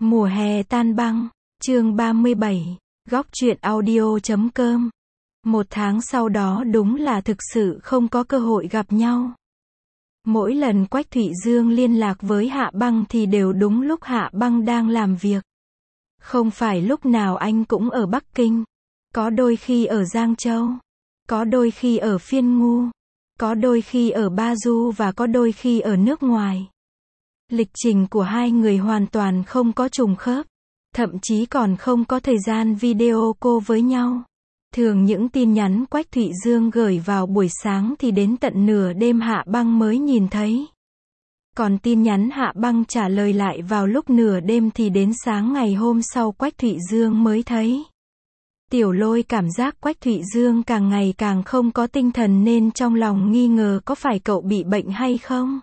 Mùa hè tan băng, chương 37, góc truyện audio.com. Một tháng sau đó đúng là thực sự không có cơ hội gặp nhau. Mỗi lần Quách Thụy Dương liên lạc với Hạ Băng thì đều đúng lúc Hạ Băng đang làm việc. Không phải lúc nào anh cũng ở Bắc Kinh. Có đôi khi ở Giang Châu. Có đôi khi ở Phiên Ngu. Có đôi khi ở Ba Du và có đôi khi ở nước ngoài. Lịch trình của hai người hoàn toàn không có trùng khớp. Thậm chí còn không có thời gian video call với nhau. Thường những tin nhắn Quách Thụy Dương gửi vào buổi sáng thì đến tận nửa đêm Hạ Băng mới nhìn thấy. Còn tin nhắn Hạ Băng trả lời lại vào lúc nửa đêm thì đến sáng ngày hôm sau Quách Thụy Dương mới thấy. Tiểu Lôi cảm giác Quách Thụy Dương càng ngày càng không có tinh thần nên trong lòng nghi ngờ có phải cậu bị bệnh hay không.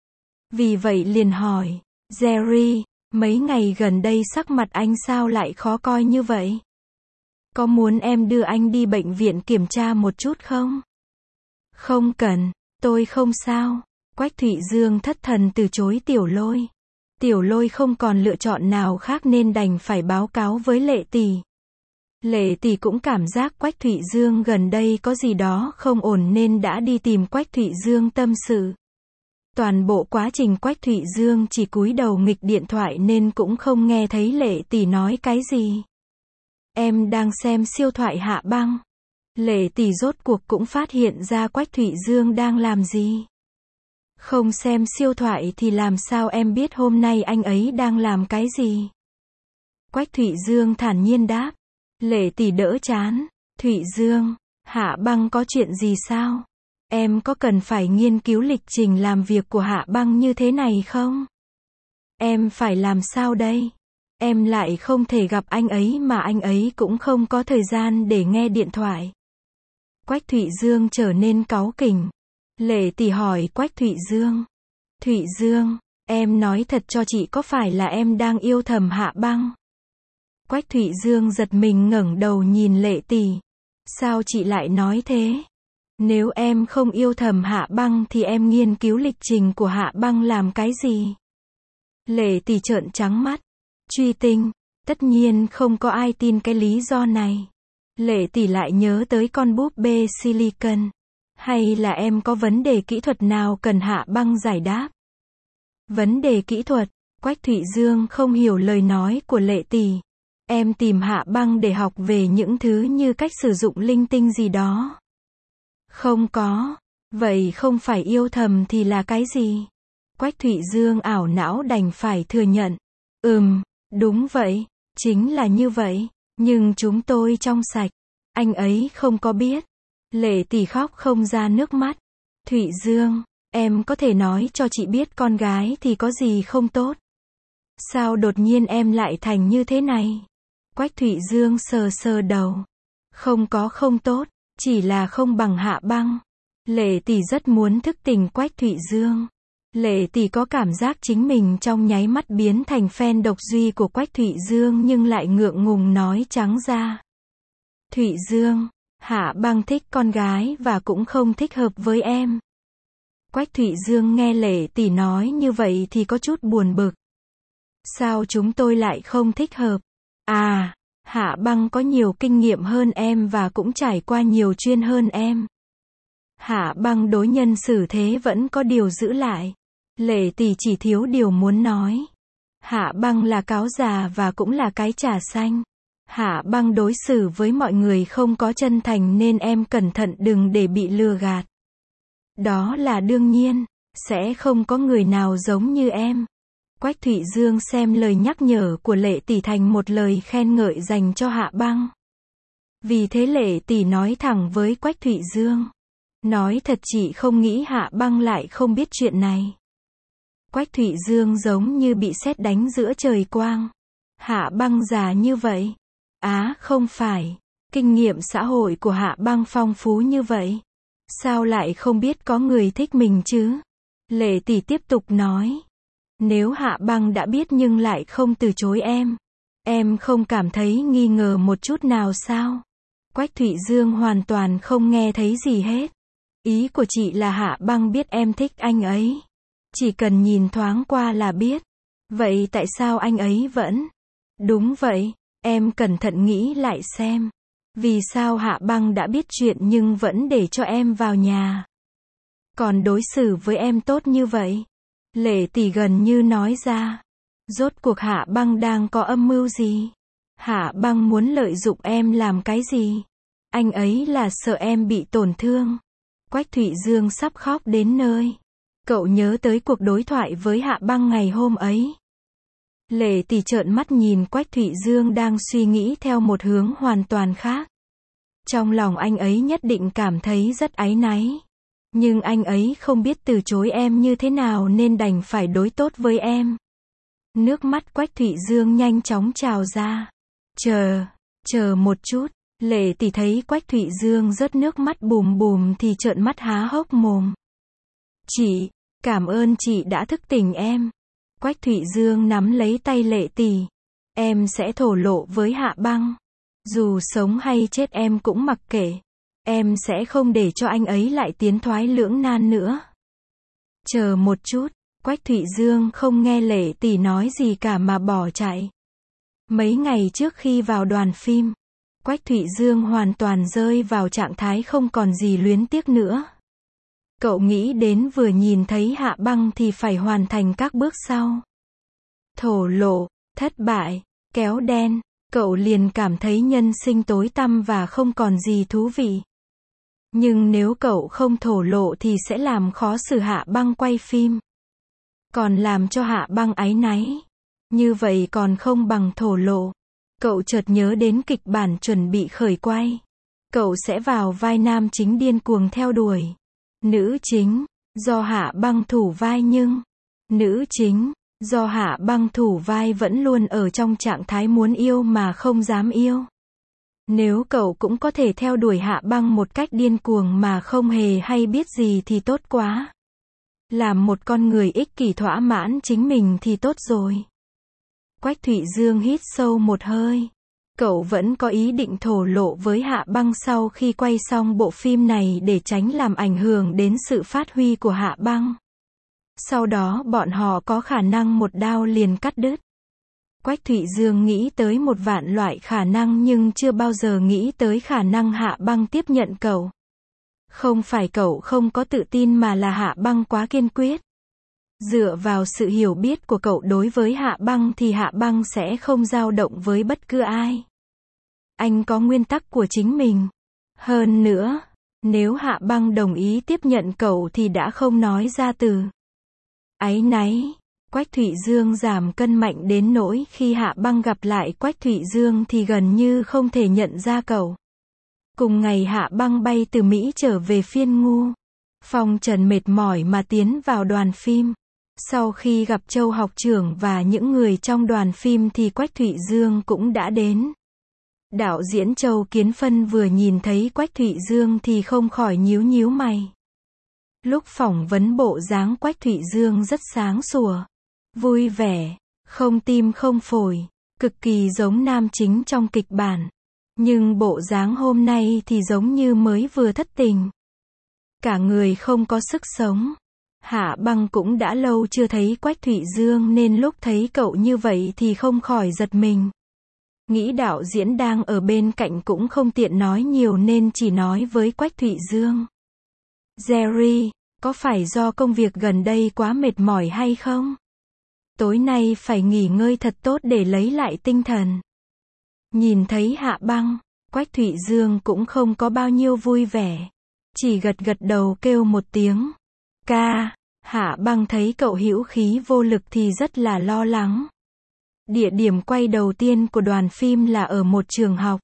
Vì vậy liền hỏi, Jerry, mấy ngày gần đây sắc mặt anh sao lại khó coi như vậy? Có muốn em đưa anh đi bệnh viện kiểm tra một chút không? Không cần, tôi không sao. Quách Thụy Dương thất thần từ chối Tiểu Lôi. Tiểu Lôi không còn lựa chọn nào khác nên đành phải báo cáo với Lệ Tỷ. Lệ Tỷ cũng cảm giác Quách Thụy Dương gần đây có gì đó không ổn nên đã đi tìm Quách Thụy Dương tâm sự. Toàn bộ quá trình Quách Thụy Dương chỉ cúi đầu nghịch điện thoại nên cũng không nghe thấy Lệ Tỷ nói cái gì. Em đang xem siêu thoại Hạ Băng. Lệ Tỷ rốt cuộc cũng phát hiện ra Quách Thụy Dương đang làm gì. Không xem siêu thoại thì làm sao em biết hôm nay anh ấy đang làm cái gì? Quách Thụy Dương thản nhiên đáp. Lệ Tỷ đỡ chán. Thụy Dương, Hạ Băng có chuyện gì sao? Em có cần phải nghiên cứu lịch trình làm việc của Hạ Băng như thế này không? Em phải làm sao đây? Em lại không thể gặp anh ấy mà anh ấy cũng không có thời gian để nghe điện thoại. Quách Thụy Dương trở nên cáu kỉnh. Lệ Tỷ hỏi Quách Thụy Dương. Thụy Dương, em nói thật cho chị có phải là em đang yêu thầm Hạ Băng? Quách Thụy Dương giật mình ngẩng đầu nhìn Lệ Tỷ. Sao chị lại nói thế? Nếu em không yêu thầm Hạ Băng thì em nghiên cứu lịch trình của Hạ Băng làm cái gì? Lệ Tỷ trợn trắng mắt. Truy tinh, tất nhiên không có ai tin cái lý do này. Lệ Tỷ lại nhớ tới con búp bê silicon. Hay là em có vấn đề kỹ thuật nào cần Hạ Băng giải đáp? Vấn đề kỹ thuật, Quách Thụy Dương không hiểu lời nói của Lệ Tỷ. Em tìm Hạ Băng để học về những thứ như cách sử dụng linh tinh gì đó. Không có. Vậy không phải yêu thầm thì là cái gì? Quách Thụy Dương ảo não đành phải thừa nhận. Đúng vậy. Chính là như vậy. Nhưng chúng tôi trong sạch. Anh ấy không có biết. Lệ Tỷ khóc không ra nước mắt. Thụy Dương, em có thể nói cho chị biết con gái thì có gì không tốt? Sao đột nhiên em lại thành như thế này? Quách Thụy Dương sờ sờ đầu. Không có không tốt, chỉ là không bằng Hạ Băng. Lệ Tỷ rất muốn thức tỉnh Quách Thụy Dương. Lệ Tỷ có cảm giác chính mình trong nháy mắt biến thành fan độc duy của Quách Thụy Dương nhưng lại ngượng ngùng nói trắng ra. Thụy Dương, Hạ Băng thích con gái và cũng không thích hợp với em. Quách Thụy Dương nghe Lệ Tỷ nói như vậy thì có chút buồn bực. Sao chúng tôi lại không thích hợp? À, Hạ Băng có nhiều kinh nghiệm hơn em và cũng trải qua nhiều chuyên hơn em. Hạ Băng đối nhân xử thế vẫn có điều giữ lại. Lệ Tỷ chỉ thiếu điều muốn nói. Hạ Băng là cáo già và cũng là cái trà xanh. Hạ Băng đối xử với mọi người không có chân thành nên em cẩn thận đừng để bị lừa gạt. Đó là đương nhiên, sẽ không có người nào giống như em. Quách Thụy Dương xem lời nhắc nhở của Lệ Tỷ thành một lời khen ngợi dành cho Hạ Băng. Vì thế Lệ Tỷ nói thẳng với Quách Thụy Dương. Nói thật chị không nghĩ Hạ Băng lại không biết chuyện này. Quách Thụy Dương giống như bị sét đánh giữa trời quang. Hạ Băng già như vậy. Á, không phải. Kinh nghiệm xã hội của Hạ Băng phong phú như vậy. Sao lại không biết có người thích mình chứ? Lệ Tỷ tiếp tục nói. Nếu Hạ Băng đã biết nhưng lại không từ chối em không cảm thấy nghi ngờ một chút nào sao? Quách Thụy Dương hoàn toàn không nghe thấy gì hết. Ý của chị là Hạ Băng biết em thích anh ấy. Chỉ cần nhìn thoáng qua là biết. Vậy tại sao anh ấy vẫn? Đúng vậy, em cẩn thận nghĩ lại xem. Vì sao Hạ Băng đã biết chuyện nhưng vẫn để cho em vào nhà? Còn đối xử với em tốt như vậy? Lệ tỷ gần như nói ra. Rốt cuộc Hạ Băng đang có âm mưu gì? Hạ Băng muốn lợi dụng em làm cái gì? Anh ấy là sợ em bị tổn thương. Quách Thụy Dương sắp khóc đến nơi. Cậu nhớ tới cuộc đối thoại với Hạ Băng ngày hôm ấy. Lệ tỷ trợn mắt nhìn Quách Thụy Dương đang suy nghĩ theo một hướng hoàn toàn khác. Trong lòng anh ấy nhất định cảm thấy rất áy náy. Nhưng anh ấy không biết từ chối em như thế nào nên đành phải đối tốt với em. Nước mắt Quách Thụy Dương nhanh chóng trào ra. Chờ một chút. Lệ tỷ thấy Quách Thụy Dương rớt nước mắt bùm bùm thì trợn mắt há hốc mồm. Chị, cảm ơn chị đã thức tỉnh em. Quách Thụy Dương nắm lấy tay Lệ tỷ. Em sẽ thổ lộ với Hạ Băng. Dù sống hay chết em cũng mặc kệ. Em sẽ không để cho anh ấy lại tiến thoái lưỡng nan nữa. Chờ một chút. Quách Thụy Dương không nghe Lệ tỷ nói gì cả mà bỏ chạy. Mấy ngày trước khi vào đoàn phim, Quách Thụy Dương hoàn toàn rơi vào trạng thái không còn gì luyến tiếc nữa. Cậu nghĩ đến vừa nhìn thấy Hạ Băng thì phải hoàn thành các bước sau. Thổ lộ, thất bại, kéo đen, cậu liền cảm thấy nhân sinh tối tăm và không còn gì thú vị. Nhưng nếu cậu không thổ lộ thì sẽ làm khó xử Hạ Băng quay phim. Còn làm cho Hạ Băng áy náy. Như vậy còn không bằng thổ lộ. Cậu chợt nhớ đến kịch bản chuẩn bị khởi quay. Cậu sẽ vào vai nam chính điên cuồng theo đuổi. Nữ chính, do Hạ Băng thủ vai nhưng nữ chính, do Hạ Băng thủ vai vẫn luôn ở trong trạng thái muốn yêu mà không dám yêu. Nếu cậu cũng có thể theo đuổi Hạ Băng một cách điên cuồng mà không hề hay biết gì thì tốt quá. Làm một con người ích kỷ thỏa mãn chính mình thì tốt rồi. Quách Thụy Dương hít sâu một hơi. Cậu vẫn có ý định thổ lộ với Hạ Băng sau khi quay xong bộ phim này để tránh làm ảnh hưởng đến sự phát huy của Hạ Băng. Sau đó bọn họ có khả năng một đao liền cắt đứt. Quách Thụy Dương nghĩ tới 1.000.000 loại khả năng nhưng chưa bao giờ nghĩ tới khả năng Hạ Băng tiếp nhận cậu. Không phải cậu không có tự tin mà là Hạ Băng quá kiên quyết. Dựa vào sự hiểu biết của cậu đối với Hạ Băng thì Hạ Băng sẽ không dao động với bất cứ ai. Anh có nguyên tắc của chính mình. Hơn nữa, nếu Hạ Băng đồng ý tiếp nhận cậu thì đã không nói ra từ áy náy. Quách Thụy Dương giảm cân mạnh đến nỗi khi Hạ Băng gặp lại Quách Thụy Dương thì gần như không thể nhận ra cậu. Cùng ngày Hạ Băng bay từ Mỹ trở về Phiên Ngu. Phong Trần mệt mỏi mà tiến vào đoàn phim. Sau khi gặp Châu học trưởng và những người trong đoàn phim thì Quách Thụy Dương cũng đã đến. Đạo diễn Châu Kiến Phân vừa nhìn thấy Quách Thụy Dương thì không khỏi nhíu nhíu mày. Lúc phỏng vấn bộ dáng Quách Thụy Dương rất sáng sủa, vui vẻ, không tim không phổi, cực kỳ giống nam chính trong kịch bản. Nhưng bộ dáng hôm nay thì giống như mới vừa thất tình. Cả người không có sức sống. Hạ Băng cũng đã lâu chưa thấy Quách Thụy Dương nên lúc thấy cậu như vậy thì không khỏi giật mình. Nghĩ đạo diễn đang ở bên cạnh cũng không tiện nói nhiều nên chỉ nói với Quách Thụy Dương. Jerry, có phải do công việc gần đây quá mệt mỏi hay không? Tối nay phải nghỉ ngơi thật tốt để lấy lại tinh thần. Nhìn thấy Hạ Băng, Quách Thụy Dương cũng không có bao nhiêu vui vẻ. Chỉ gật gật đầu kêu một tiếng. Ca. Hạ Băng thấy cậu hữu khí vô lực thì rất là lo lắng. Địa điểm quay đầu tiên của đoàn phim là ở một trường học.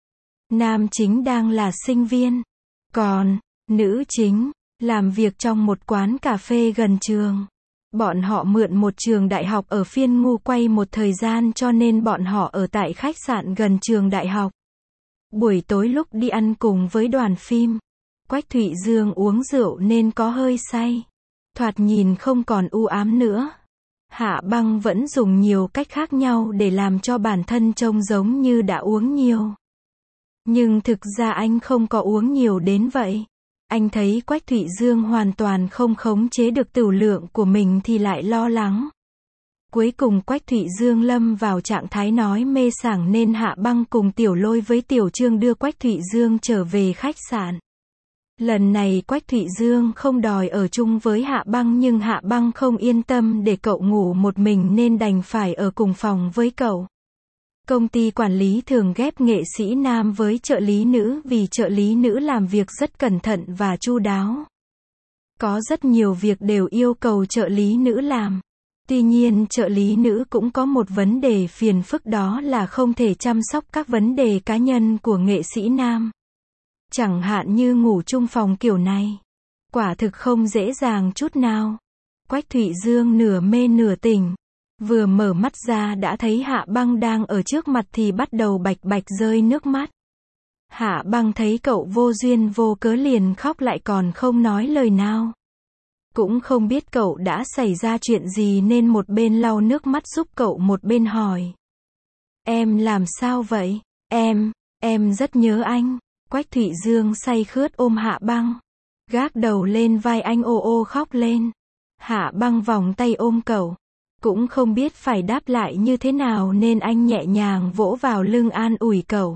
Nam chính đang là sinh viên. Còn, nữ chính, làm việc trong một quán cà phê gần trường. Bọn họ mượn một trường đại học ở Phiên Ngu quay một thời gian cho nên bọn họ ở tại khách sạn gần trường đại học. Buổi tối lúc đi ăn cùng với đoàn phim, Quách Thụy Dương uống rượu nên có hơi say. Thoạt nhìn không còn u ám nữa. Hạ Băng vẫn dùng nhiều cách khác nhau để làm cho bản thân trông giống như đã uống nhiều. Nhưng thực ra anh không có uống nhiều đến vậy. Anh thấy Quách Thụy Dương hoàn toàn không khống chế được tửu lượng của mình thì lại lo lắng. Cuối cùng Quách Thụy Dương lâm vào trạng thái nói mê sảng nên Hạ Băng cùng Tiểu Lôi với Tiểu Trương đưa Quách Thụy Dương trở về khách sạn. Lần này Quách Thụy Dương không đòi ở chung với Hạ Băng nhưng Hạ Băng không yên tâm để cậu ngủ một mình nên đành phải ở cùng phòng với cậu. Công ty quản lý thường ghép nghệ sĩ nam với trợ lý nữ vì trợ lý nữ làm việc rất cẩn thận và chu đáo. Có rất nhiều việc đều yêu cầu trợ lý nữ làm. Tuy nhiên trợ lý nữ cũng có một vấn đề phiền phức, đó là không thể chăm sóc các vấn đề cá nhân của nghệ sĩ nam. Chẳng hạn như ngủ chung phòng kiểu này. Quả thực không dễ dàng chút nào. Quách Thụy Dương nửa mê nửa tỉnh. Vừa mở mắt ra đã thấy Hạ Băng đang ở trước mặt thì bắt đầu bạch bạch rơi nước mắt. Hạ Băng thấy cậu vô duyên vô cớ liền khóc, lại còn không nói lời nào. Cũng không biết cậu đã xảy ra chuyện gì nên một bên lau nước mắt giúp cậu, một bên hỏi. Em làm sao vậy? Em rất nhớ anh. Quách Thụy Dương say khướt ôm Hạ Băng. Gác đầu lên vai anh ô ô khóc lên. Hạ Băng vòng tay ôm cậu. Cũng không biết phải đáp lại như thế nào nên anh nhẹ nhàng vỗ vào lưng an ủi cậu.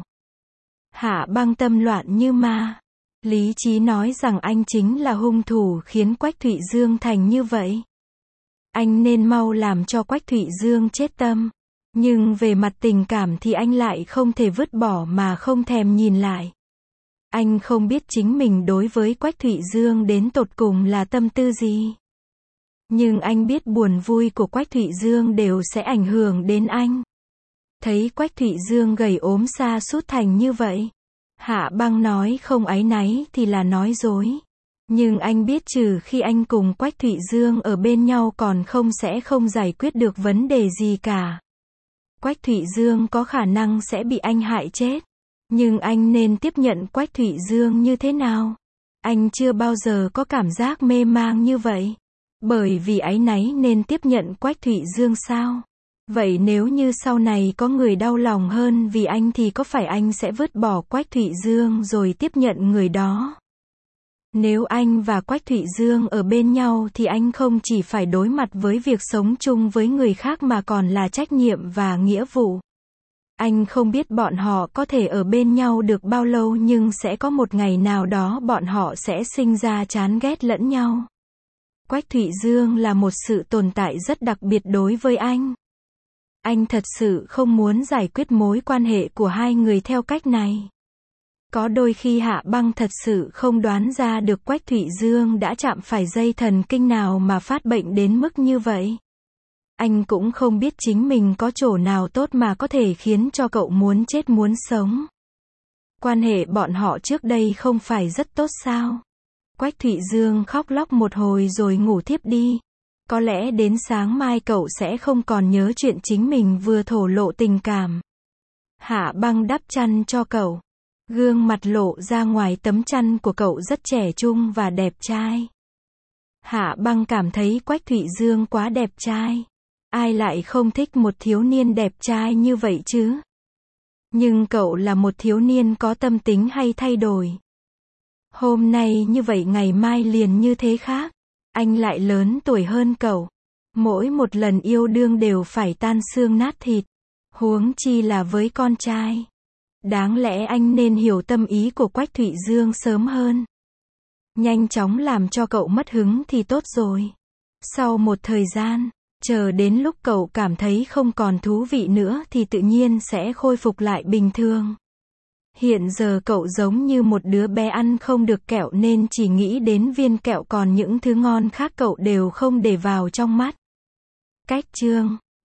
Hạ Băng tâm loạn như ma. Lý trí nói rằng anh chính là hung thủ khiến Quách Thụy Dương thành như vậy. Anh nên mau làm cho Quách Thụy Dương chết tâm. Nhưng về mặt tình cảm thì anh lại không thể vứt bỏ mà không thèm nhìn lại. Anh không biết chính mình đối với Quách Thụy Dương đến tột cùng là tâm tư gì. Nhưng anh biết buồn vui của Quách Thụy Dương đều sẽ ảnh hưởng đến anh. Thấy Quách Thụy Dương gầy ốm sa sút thành như vậy, Hạ Băng nói không áy náy thì là nói dối. Nhưng anh biết trừ khi anh cùng Quách Thụy Dương ở bên nhau còn sẽ không giải quyết được vấn đề gì cả. Quách Thụy Dương có khả năng sẽ bị anh hại chết. Nhưng anh nên tiếp nhận Quách Thụy Dương như thế nào? Anh chưa bao giờ có cảm giác mê mang như vậy. Bởi vì áy náy nên tiếp nhận Quách Thụy Dương sao? Vậy nếu như sau này có người đau lòng hơn vì anh thì có phải anh sẽ vứt bỏ Quách Thụy Dương rồi tiếp nhận người đó? Nếu anh và Quách Thụy Dương ở bên nhau thì anh không chỉ phải đối mặt với việc sống chung với người khác mà còn là trách nhiệm và nghĩa vụ. Anh không biết bọn họ có thể ở bên nhau được bao lâu nhưng sẽ có một ngày nào đó bọn họ sẽ sinh ra chán ghét lẫn nhau. Quách Thụy Dương là một sự tồn tại rất đặc biệt đối với anh. Anh thật sự không muốn giải quyết mối quan hệ của hai người theo cách này. Có đôi khi Hạ Băng thật sự không đoán ra được Quách Thụy Dương đã chạm phải dây thần kinh nào mà phát bệnh đến mức như vậy. Anh cũng không biết chính mình có chỗ nào tốt mà có thể khiến cho cậu muốn chết muốn sống. Quan hệ bọn họ trước đây không phải rất tốt sao? Quách Thụy Dương khóc lóc một hồi rồi ngủ thiếp đi. Có lẽ đến sáng mai cậu sẽ không còn nhớ chuyện chính mình vừa thổ lộ tình cảm. Hạ Băng đắp chăn cho cậu. Gương mặt lộ ra ngoài tấm chăn của cậu rất trẻ trung và đẹp trai. Hạ Băng cảm thấy Quách Thụy Dương quá đẹp trai. Ai lại không thích một thiếu niên đẹp trai như vậy chứ? Nhưng cậu là một thiếu niên có tâm tính hay thay đổi. Hôm nay như vậy ngày mai liền như thế khác. Anh lại lớn tuổi hơn cậu. Mỗi một lần yêu đương đều phải tan xương nát thịt. Huống chi là với con trai. Đáng lẽ anh nên hiểu tâm ý của Quách Thụy Dương sớm hơn. Nhanh chóng làm cho cậu mất hứng thì tốt rồi. Sau một thời gian, chờ đến lúc cậu cảm thấy không còn thú vị nữa thì tự nhiên sẽ khôi phục lại bình thường. Hiện giờ cậu giống như một đứa bé ăn không được kẹo nên chỉ nghĩ đến viên kẹo, còn những thứ ngon khác cậu đều không để vào trong mắt. Cách chương